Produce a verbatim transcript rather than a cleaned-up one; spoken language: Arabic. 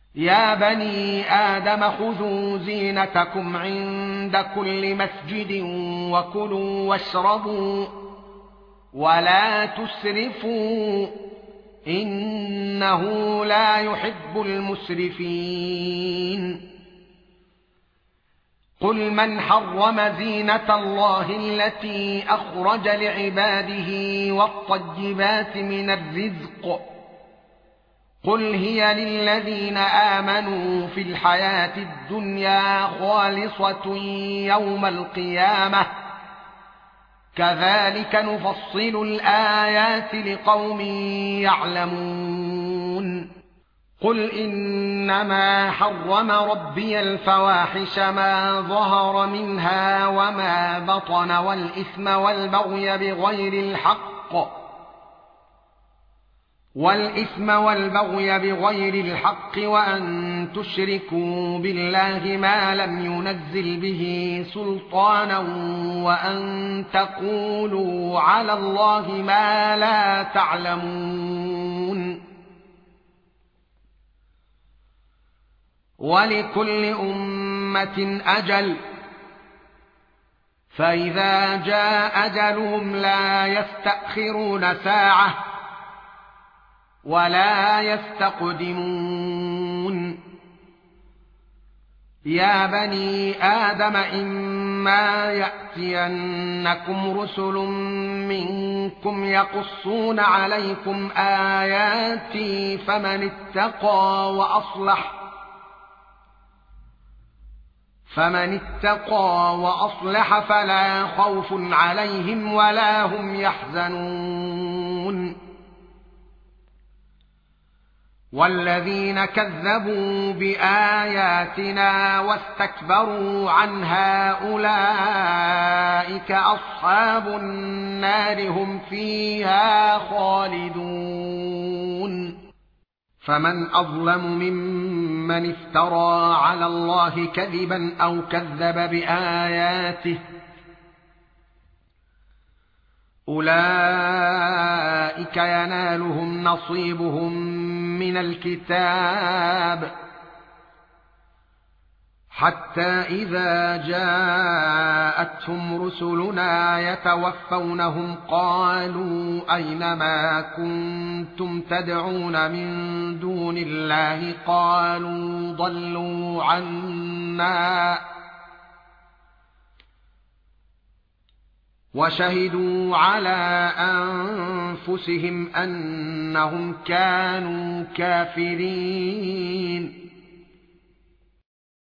يا بني آدم خذوا زينتكم عند كل مسجد وكلوا واشربوا ولا تسرفوا إنه لا يحب المسرفين قل من حرم زينة الله التي أخرج لعباده والطيبات من الرزق قل هي للذين آمنوا في الحياة الدنيا خالصة يوم القيامة كذلك نفصل الآيات لقوم يعلمون قل إنما حرم ربي الفواحش ما ظهر منها وما بطن والإثم والبغي بغير الحق والإثم والبغي بغير الحق وأن تشركوا بالله ما لم ينزل به سلطانا وأن تقولوا على الله ما لا تعلمون ولكل أمة أجل فإذا جاء أجلهم لا يستأخرون ساعة ولا يستقدمون يا بني آدم إما يأتينكم رسل منكم يقصون عليكم آياتي فمن اتقى وأصلح فمن اتقى وأصلح فلا خوف عليهم ولا هم يحزنون والذين كذبوا بآياتنا واستكبروا عنها أولئك أصحاب النار هم فيها خالدون فمن أظلم ممن افترى على الله كذبا أو كذب بآياته أولئك ينالهم نصيبهم من الكتاب حتى إذا جاءتهم رسلنا يتوفونهم قالوا أين ما كنتم تدعون من دون الله قالوا ضلوا عنا وشهدوا على أنفسهم أنهم كانوا كافرين